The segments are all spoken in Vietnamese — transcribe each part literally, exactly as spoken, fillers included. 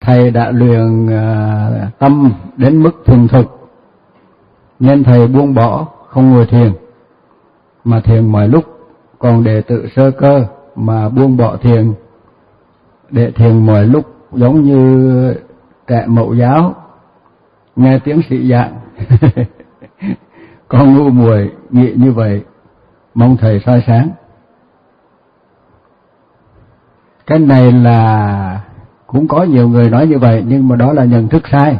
thầy đã luyện uh, tâm đến mức thuần thục, nên thầy buông bỏ không ngồi thiền mà thiền mọi lúc. Còn đệ tử sơ cơ mà buông bỏ thiền để thiền mọi lúc, giống như trẻ mẫu giáo nghe tiếng sĩ giảng con ngu muội nghĩ như vậy, mong thầy soi sáng. Cái này là cũng có nhiều người nói như vậy, nhưng mà đó là nhận thức sai.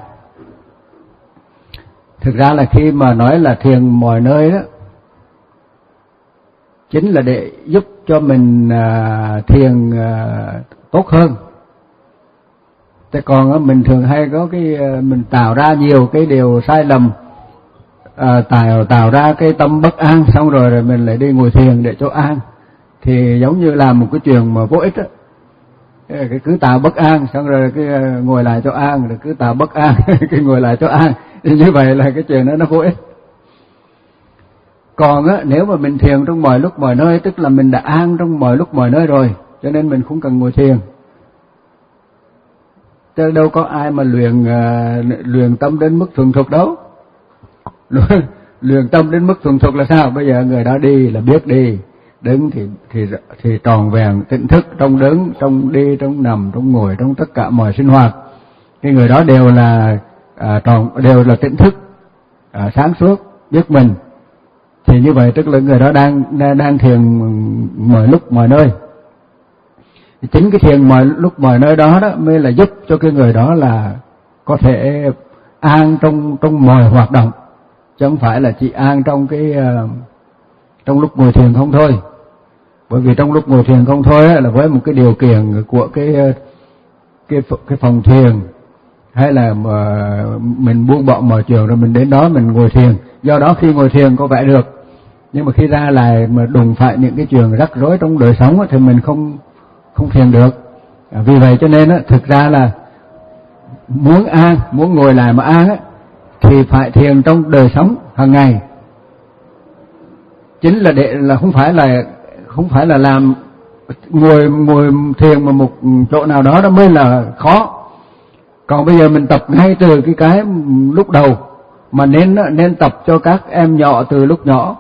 Thực ra là khi mà nói là thiền mọi nơi đó, chính là để giúp cho mình à, thiền à, tốt hơn. Thế còn mình thường hay có cái mình tạo ra nhiều cái điều sai lầm, à, tạo tạo ra cái tâm bất an, xong rồi rồi mình lại đi ngồi thiền để cho an, thì giống như làm một cái chuyện mà vô ích á. Cái cứ tạo bất an, xong rồi cái ngồi lại cho an, rồi cứ tạo bất an cái ngồi lại cho an, thì như vậy là cái chuyện đó nó vô ích. Còn á, nếu mà mình thiền trong mọi lúc mọi nơi, tức là mình đã an trong mọi lúc mọi nơi rồi, cho nên mình không cần ngồi thiền. Chứ đâu có ai mà luyện uh, luyện tâm đến mức thuần thục đâu. Luyện tâm đến mức thuần thục là sao? Bây giờ người đó đi là biết đi, đứng thì thì thì tròn vẹn tỉnh thức, trong đứng, trong đi, trong nằm, trong ngồi, trong tất cả mọi sinh hoạt. Cái người đó đều là à, tròn đều là tỉnh thức, à, sáng suốt, biết mình. Thì như vậy tức là người đó đang đang thiền mọi lúc mọi nơi. Chính cái thiền mọi lúc mọi nơi đó đó mới là giúp cho cái người đó là có thể an trong trong mọi hoạt động, chứ không phải là chỉ an trong cái uh, trong lúc ngồi thiền không thôi. Bởi vì trong lúc ngồi thiền không thôi á, là với một cái điều kiện của cái cái cái phòng thiền, hay là mà mình buông bỏ mọi chuyện rồi mình đến đó mình ngồi thiền. Do đó khi ngồi thiền có vẻ được, nhưng mà khi ra lại mà đụng phải những cái chuyện rắc rối trong đời sống á, thì mình không không thiền được. À, vì vậy cho nên á, thực ra là muốn an, muốn ngồi lại mà an á, thì phải thiền trong đời sống hàng ngày. Chính là để là không phải là không phải là làm ngồi ngồi thiền mà một chỗ nào đó đó mới là khó. Còn bây giờ mình tập ngay từ cái cái lúc đầu, mà nên nên tập cho các em nhỏ từ lúc nhỏ.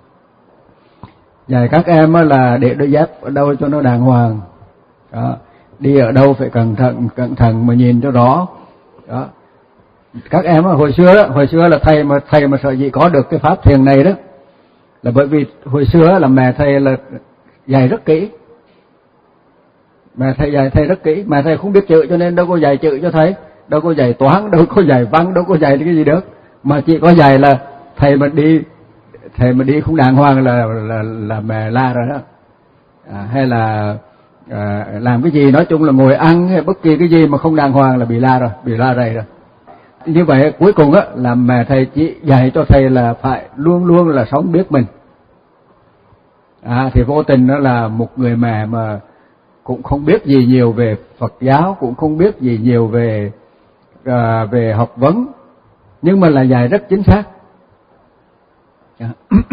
Dạy các em là để đôi dép ở đâu cho nó đàng hoàng. Đó. Đi ở đâu phải cẩn thận cẩn thận mà nhìn cho rõ. Đó. Các em hồi xưa đó, hồi xưa là thầy mà thầy mà sợ gì có được cái pháp thiền này đó, là bởi vì hồi xưa là mẹ thầy là dạy rất kỹ. Mẹ thầy dạy thầy rất kỹ, mẹ thầy không biết chữ cho nên đâu có dạy chữ cho thầy, đâu có dạy toán, đâu có dạy văn, đâu có dạy cái gì được, mà chỉ có dạy là thầy mà đi thầy mà đi không đàng hoàng là là là mẹ la rồi đó. À, hay là à, làm cái gì nói chung là ngồi ăn hay bất kỳ cái gì mà không đàng hoàng là bị la rồi, bị la rầy rồi. Như vậy cuối cùng á là mẹ thầy chỉ dạy cho thầy là phải luôn luôn là sống biết mình. À, thì vô tình đó là một người mẹ mà cũng không biết gì nhiều về Phật giáo, cũng không biết gì nhiều về à, về học vấn, nhưng mà là dạy rất chính xác. À.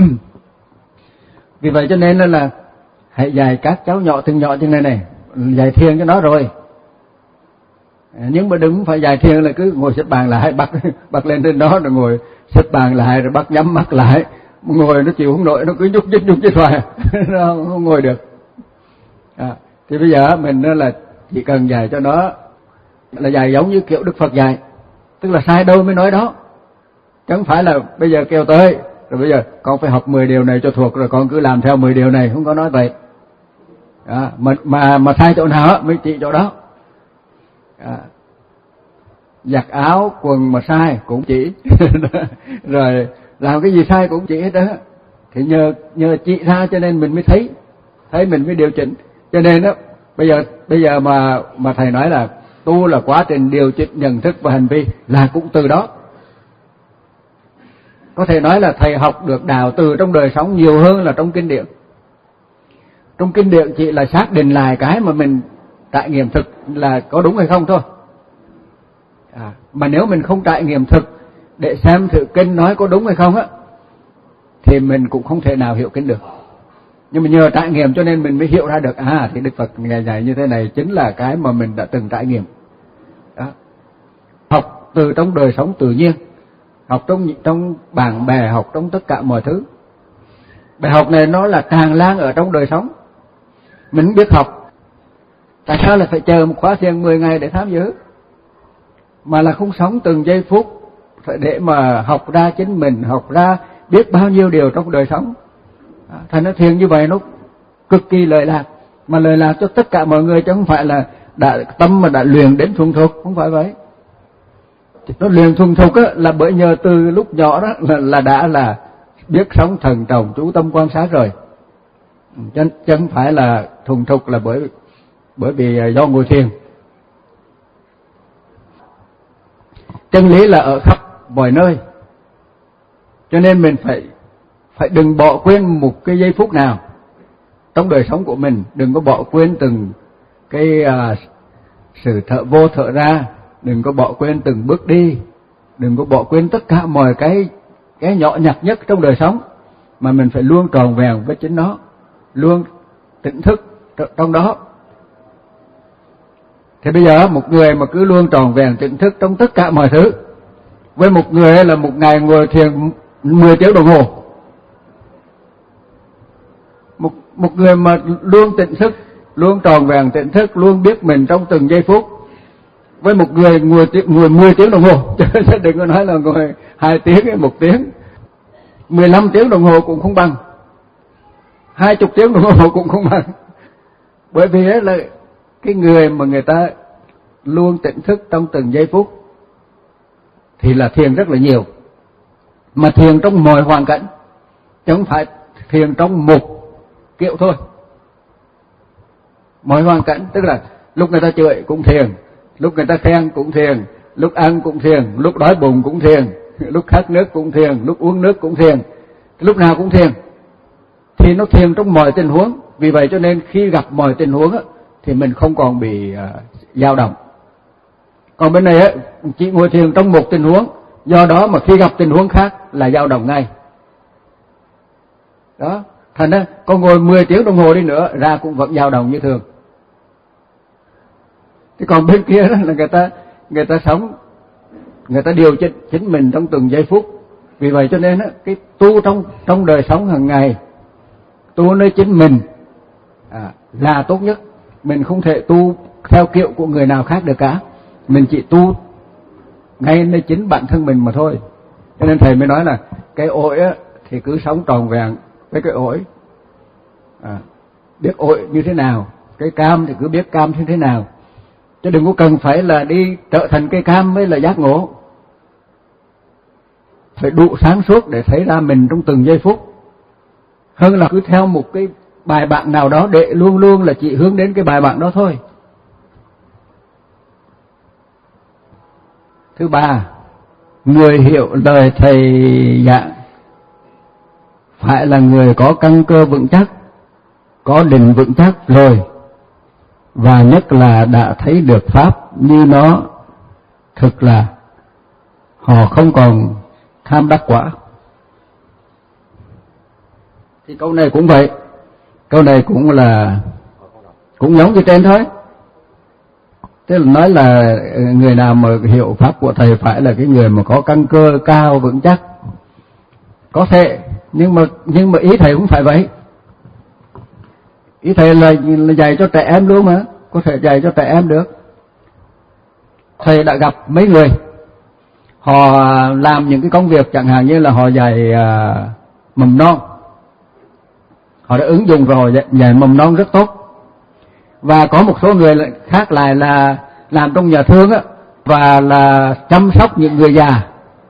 Vì vậy cho nên là hãy dạy các cháu nhỏ từng nhỏ như này này, dạy thiền cho nó rồi. À, nhưng mà đừng phải dạy thiền là cứ ngồi xếp bàn lại, bắt bắt lên trên đó rồi ngồi xếp bàn lại rồi bắt nhắm mắt lại, ngồi nó chịu không nổi, nó cứ nhúc nhích nhúc nhích hoài nó không, không ngồi được. À, thì bây giờ mình là chỉ cần dạy cho nó là dạy giống như kiểu Đức Phật dạy, tức là sai đâu mới nói đó, chứ không phải là bây giờ kêu tới rồi bây giờ con phải học mười điều này cho thuộc rồi con cứ làm theo mười điều này, không có nói vậy. À, mà mà mà sai chỗ nào mới chỉ chỗ đó. À, giặt áo quần mà sai cũng chỉ rồi làm cái gì sai cũng chỉ hết đó. Thì nhờ nhờ chị ra cho nên mình mới thấy thấy mình mới điều chỉnh. Cho nên đó bây giờ bây giờ mà mà thầy nói là tu là quá trình điều chỉnh nhận thức và hành vi, là cũng từ đó. Có thể nói là thầy học được đạo từ trong đời sống nhiều hơn là trong kinh điển. Trong kinh điển chỉ là xác định lại cái mà mình trải nghiệm thực là có đúng hay không thôi. À, mà nếu mình không trải nghiệm thực để xem thử kinh nói có đúng hay không á, thì mình cũng không thể nào hiểu kinh được. Nhưng mà nhờ trải nghiệm cho nên mình mới hiểu ra được, à thì Đức Phật ngày dạy như thế này chính là cái mà mình đã từng trải nghiệm. Đó. Học từ trong đời sống tự nhiên, học trong trong bạn bè, học trong tất cả mọi thứ. Bài học này nó là tràn lan ở trong đời sống. Mình không biết học, tại sao lại phải chờ một khóa thiền mười ngày để tham dự, mà là không sống từng giây phút để mà học ra chính mình, học ra biết bao nhiêu điều trong đời sống. Thành nó thiền như vậy nó cực kỳ lợi lạc, mà lợi lạc cho tất cả mọi người, chứ không phải là đã tâm mà đã luyện đến thuần thục, không phải vậy. Nó luyện thuần thục á, là bởi nhờ từ lúc nhỏ đó là, là đã là biết sống thần trọng, chú tâm quan sát rồi, chứ, chứ không phải là thuần thục là bởi bởi vì do ngồi thiền. Chân lý là ở khắp mọi nơi, cho nên mình phải phải đừng bỏ quên một cái giây phút nào trong đời sống của mình, đừng có bỏ quên từng cái uh, sự thở vô thở ra, đừng có bỏ quên từng bước đi, đừng có bỏ quên tất cả mọi cái cái nhỏ nhặt nhất trong đời sống, mà mình phải luôn tròn vẹn với chính nó, luôn tỉnh thức trong đó. Thì bây giờ một người mà cứ luôn tròn vẹn tỉnh thức trong tất cả mọi thứ, với một người là một ngày ngồi thiền mười tiếng đồng hồ, một một người mà luôn tỉnh thức, luôn tròn vẹn tỉnh thức, luôn biết mình trong từng giây phút, với một người ngồi ngồi mười tiếng đồng hồ, chứ đừng có nói là ngồi hai tiếng hay một tiếng, mười lăm tiếng đồng hồ cũng không bằng, hai chục tiếng đồng hồ cũng không bằng. Bởi vì đó là cái người mà người ta luôn tỉnh thức trong từng giây phút thì là thiền rất là nhiều, mà thiền trong mọi hoàn cảnh, chứ không phải thiền trong một kiểu thôi. Mọi hoàn cảnh, tức là lúc người ta chửi cũng thiền, lúc người ta khen cũng thiền, lúc ăn cũng thiền, lúc đói bụng cũng thiền, lúc khát nước cũng thiền, lúc uống nước cũng thiền, lúc nào cũng thiền. Thì nó thiền trong mọi tình huống. Vì vậy cho nên khi gặp mọi tình huống á, thì mình không còn bị uh, dao động. Còn bên này á, chỉ ngồi thiền trong một tình huống, do đó mà khi gặp tình huống khác là dao động ngay. Đó, thành ra con ngồi mười tiếng đồng hồ đi nữa ra cũng vẫn dao động như thường. Thế còn bên kia đó là người ta người ta sống, người ta điều chỉnh chính mình trong từng giây phút. Vì vậy cho nên á, cái tu trong trong đời sống hàng ngày, tu nơi chính mình à, là tốt nhất. Mình không thể tu theo kiểu của người nào khác được cả, mình chỉ tu ngay nơi chính bản thân mình mà thôi. Cho nên thầy mới nói là cái ổi á, thì cứ sống tròn vẹn với cái ổi, à, biết ổi như thế nào, cái cam thì cứ biết cam như thế nào, chứ đừng có cần phải là đi trở thành cây cam mới là giác ngộ. Phải đủ sáng suốt để thấy ra mình trong từng giây phút, hơn là cứ theo một cái bài bạn nào đó để luôn luôn là chỉ hướng đến cái bài bạn đó thôi. Thứ ba, người hiểu lời thầy giảng phải là người có căn cơ vững chắc, có định vững chắc rồi, và nhất là đã thấy được pháp như nó thực là, họ không còn tham đắc quả. Thì câu này cũng vậy, câu này cũng là cũng giống như trên thôi. Tức là nói là người nào mà hiểu pháp của thầy phải là cái người mà có căn cơ cao vững chắc. Có thể, nhưng mà nhưng mà ý thầy cũng phải vậy. Ý thầy là, là dạy cho trẻ em luôn mà, có thể dạy cho trẻ em được. Thầy đã gặp mấy người, họ làm những cái công việc chẳng hạn như là họ dạy uh, mầm non, họ đã ứng dụng rồi, họ dạy, dạy mầm non rất tốt. Và có một số người khác lại là làm trong nhà thương á, và là chăm sóc những người già.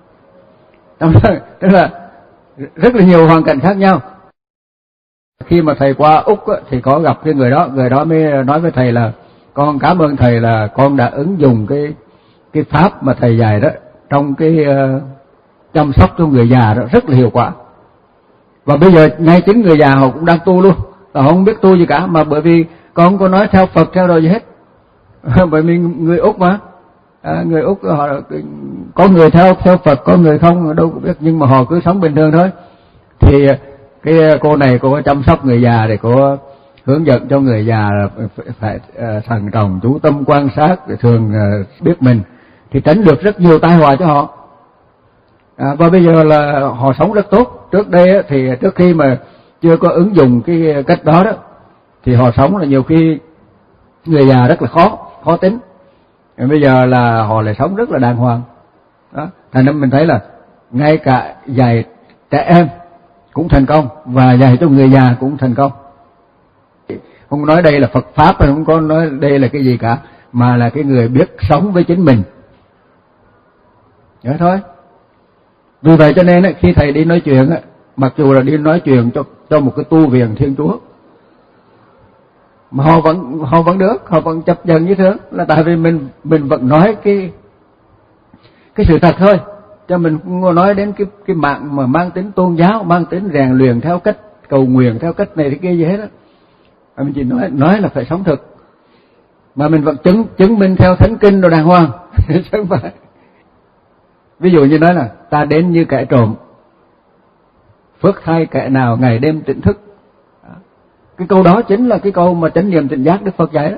Tức là rất là nhiều hoàn cảnh khác nhau. Khi mà thầy qua Úc á, thì có gặp cái người đó, người đó mới nói với thầy là con cảm ơn thầy là con đã ứng dụng cái cái pháp mà thầy dạy đó trong cái uh, chăm sóc cho người già đó rất là hiệu quả. Và bây giờ ngay chính người già họ cũng đang tu luôn, họ không biết tu gì cả, mà bởi vì con không có nói theo Phật theo đồ gì hết. Bởi vì người Úc mà, à, người Úc họ có người theo theo Phật, có người không đâu cũng biết, nhưng mà họ cứ sống bình thường thôi. Thì cái cô này cô chăm sóc người già để cô hướng dẫn cho người già là phải, phải uh, thận trọng chú tâm quan sát để thường uh, biết mình, thì tránh được rất nhiều tai họa cho họ. À, và bây giờ là họ sống rất tốt. Trước đây thì trước khi mà chưa có ứng dụng cái cách đó đó, thì họ sống là nhiều khi người già rất là khó khó tính. Và bây giờ là họ lại sống rất là đàng hoàng. Đó, thành nên mình thấy là ngay cả dạy trẻ em cũng thành công và dạy cho người già cũng thành công. Không nói đây là Phật pháp, không có nói đây là cái gì cả, mà là cái người biết sống với chính mình. Nhớ thôi. Vì vậy cho nên khi thầy đi nói chuyện, mặc dù là đi nói chuyện cho cho một cái tu viện Thiên Chúa, mà họ vẫn họ vẫn được, họ vẫn chấp nhận như thế, là tại vì mình mình vẫn nói cái cái sự thật thôi, cho mình không nói đến cái cái mạng mà mang tính tôn giáo, mang tính rèn luyện theo cách cầu nguyện, theo cách này thế kia gì hết đó. Mà mình chỉ nói nói là phải sống thực, mà mình vẫn chứng chứng minh theo thánh kinh rồi đàng hoàng, chứ không phải. Ví dụ như nói là ta đến như kẻ trộm, phước thay kẻ nào ngày đêm tỉnh thức. Cái câu đó chính là cái câu mà chánh niệm tỉnh giác Đức Phật dạy đó.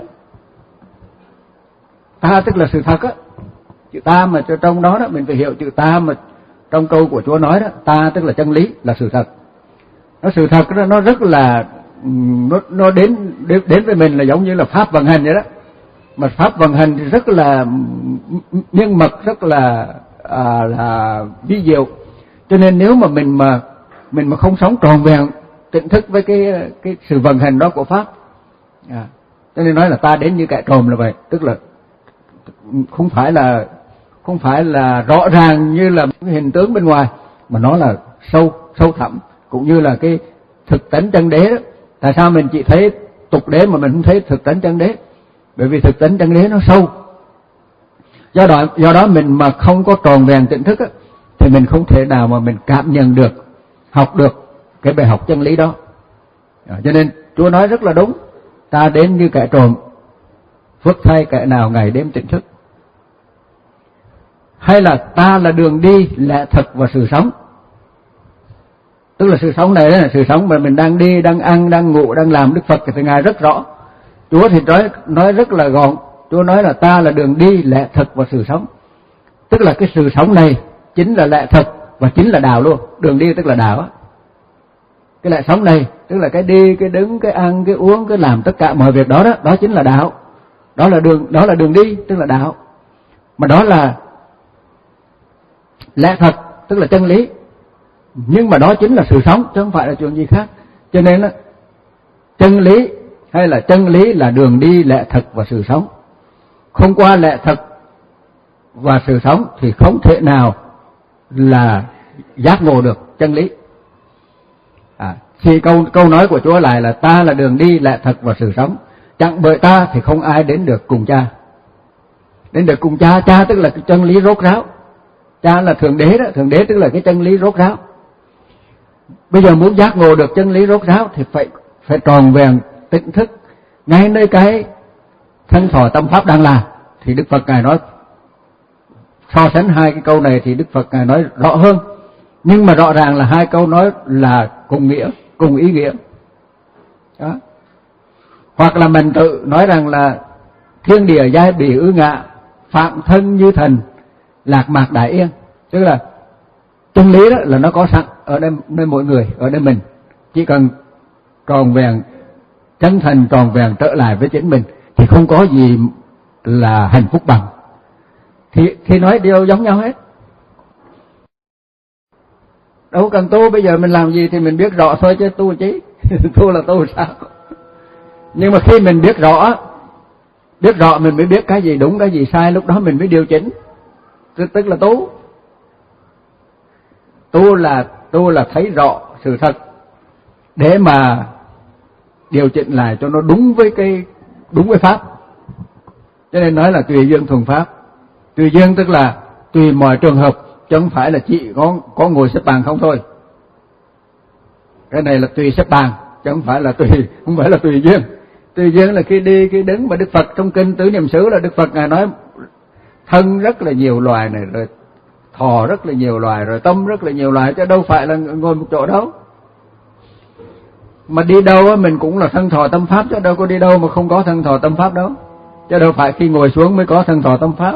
Ta tức là sự thật á. Chữ ta mà trong đó đó mình phải hiểu chữ ta mà trong câu của Chúa nói đó, ta tức là chân lý, là sự thật. Nó sự thật đó, nó rất là nó nó đến đến đến với mình là giống như là pháp vận hành vậy đó. Mà pháp vận hành thì rất là miên mật, rất là à, là vi diệu. Cho nên nếu mà mình mà mình mà không sống tròn vẹn tỉnh thức với cái cái sự vận hành đó của pháp, à, cho nên nói là ta đến như kẻ trộm là vậy, tức là không phải là không phải là rõ ràng như là cái hình tướng bên ngoài, mà nó là sâu sâu thẳm, cũng như là cái thực tánh chân đế đó. Tại sao mình chỉ thấy tục đế mà mình không thấy thực tánh chân đế? Bởi vì thực tánh chân đế nó sâu. Do đó do đó mình mà không có tròn vẹn tỉnh thức á, thì mình không thể nào mà mình cảm nhận được, học được cái bài học chân lý đó. À, cho nên Chúa nói rất là đúng, ta đến như kẻ trộm, phước thay kẻ nào ngày đêm tỉnh thức. Hay là ta là đường đi, lẽ thật và sự sống. Tức là sự sống này là sự sống mà mình đang đi, đang ăn, đang ngủ, đang làm. Đức Phật thì Ngài rất rõ. Chúa thì nói, nói rất là gọn. Chúa nói là ta là đường đi, lẽ thật và sự sống. Tức là cái sự sống này chính là lẽ thật và chính là đạo luôn. Đường đi tức là đạo á. Cái lẽ sống này tức là cái đi, cái đứng, cái ăn, cái uống, cái làm tất cả mọi việc đó đó, đó chính là đạo. Đó là đường, đó là đường đi, tức là đạo. Mà đó là lẽ thật, tức là chân lý. Nhưng mà đó chính là sự sống, chứ không phải là chuyện gì khác. Cho nên đó, chân lý hay là chân lý là đường đi, lẽ thật và sự sống. Không qua lẽ thật và sự sống thì không thể nào là giác ngộ được chân lý. À, thì câu câu nói của Chúa lại là ta là đường đi, lẽ thật và sự sống. Chẳng bởi ta thì không ai đến được cùng cha. Đến được cùng cha, cha tức là cái chân lý rốt ráo. Cha là thượng đế đó, thượng đế tức là cái chân lý rốt ráo. Bây giờ muốn giác ngộ được chân lý rốt ráo thì phải phải tròn vẹn tỉnh thức ngay nơi cái thân thọ tâm pháp đang là. Thì Đức Phật Ngài nói, so sánh hai cái câu này thì Đức Phật Ngài nói rõ hơn. Nhưng mà rõ ràng là hai câu nói là cùng nghĩa, cùng ý nghĩa. Đó. Hoặc là mình tự nói rằng là thiên địa giai bỉ ư ngạ, phạm thân như thần, lạc mạc đại yên. Tức là chân lý đó là nó có sẵn ở đây, nơi mỗi người, ở đây mình. Chỉ cần tròn vẹn, chân thành tròn vẹn trở lại với chính mình thì không có gì là hạnh phúc bằng. Thì, thì nói điều giống nhau hết. Đâu cần tu, bây giờ mình làm gì thì mình biết rõ thôi chứ tu chứ. Tu là tu sao? Nhưng mà khi mình biết rõ, biết rõ mình mới biết cái gì đúng, cái gì sai, lúc đó mình mới điều chỉnh. Tức là tu. Tu là tu là thấy rõ sự thật để mà điều chỉnh lại cho nó đúng với cái đúng với pháp. Cho nên nói là tùy duyên thuần pháp. Tùy duyên tức là tùy mọi trường hợp, chứ không phải là chỉ có có ngồi xếp bằng không thôi. Cái này là tùy xếp bằng, chứ không phải là tùy không phải là tùy duyên. Tùy duyên là khi đi khi đứng, mà Đức Phật trong kinh Tứ Niệm xứ là Đức Phật Ngài nói thân rất là nhiều loài này, rồi thọ rất là nhiều loài, rồi tâm rất là nhiều loài, chứ đâu phải là ngồi một chỗ đâu. Mà đi đâu á mình cũng là thân thọ tâm pháp, chứ đâu có đi đâu mà không có thân thọ tâm pháp đâu. Chứ đâu phải khi ngồi xuống mới có thân thọ tâm pháp.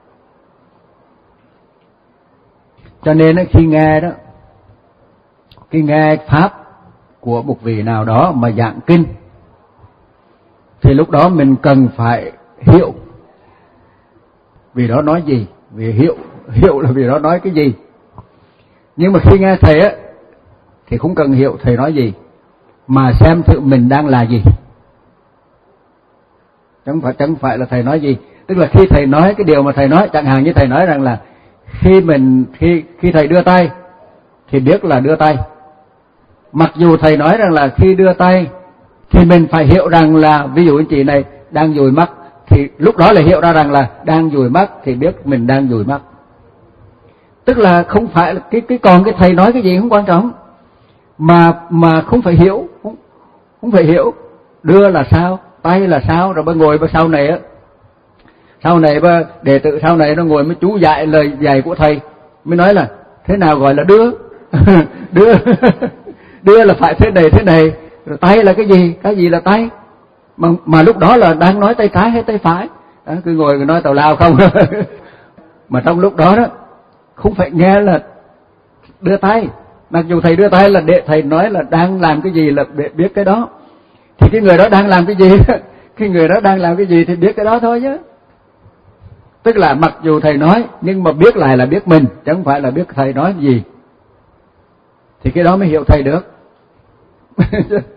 Cho nên khi nghe đó, khi nghe pháp của một vị nào đó mà giảng kinh, thì lúc đó mình cần phải hiểu vì đó nói gì, vì hiểu hiểu là vì đó nói cái gì. Nhưng mà khi nghe thầy á thì không cần hiểu thầy nói gì, mà xem thử mình đang là gì. Chẳng phải chẳng phải là thầy nói gì. Tức là khi thầy nói cái điều mà thầy nói, chẳng hạn như thầy nói rằng là khi mình khi khi thầy đưa tay thì biết là đưa tay. Mặc dù thầy nói rằng là khi đưa tay thì mình phải hiểu rằng là, ví dụ anh chị này đang dụi mắt, thì lúc đó là hiểu ra rằng là đang dụi mắt thì biết mình đang dụi mắt. Tức là không phải cái cái còn cái thầy nói cái gì không quan trọng, mà mà không phải hiểu, không, không phải hiểu đưa là sao, tay là sao, rồi bà ngồi bà sau này á, sau này bà đệ tử sau này nó ngồi mới chú dạy lời dạy của thầy, mới nói là thế nào gọi là đưa đưa đưa là phải thế này thế này, rồi tay là cái gì, cái gì là tay, mà mà lúc đó là đang nói tay trái hay tay phải đó, cứ ngồi nói tào lao không mà trong lúc đó đó không phải nghe là đưa tay, mặc dù thầy đưa tay là để thầy nói là đang làm cái gì là để biết cái đó, thì cái người đó đang làm cái gì cái người đó đang làm cái gì thì biết cái đó thôi chứ. Tức là mặc dù thầy nói nhưng mà biết lại là biết mình, chứ không phải là biết thầy nói gì, thì cái đó mới hiểu thầy được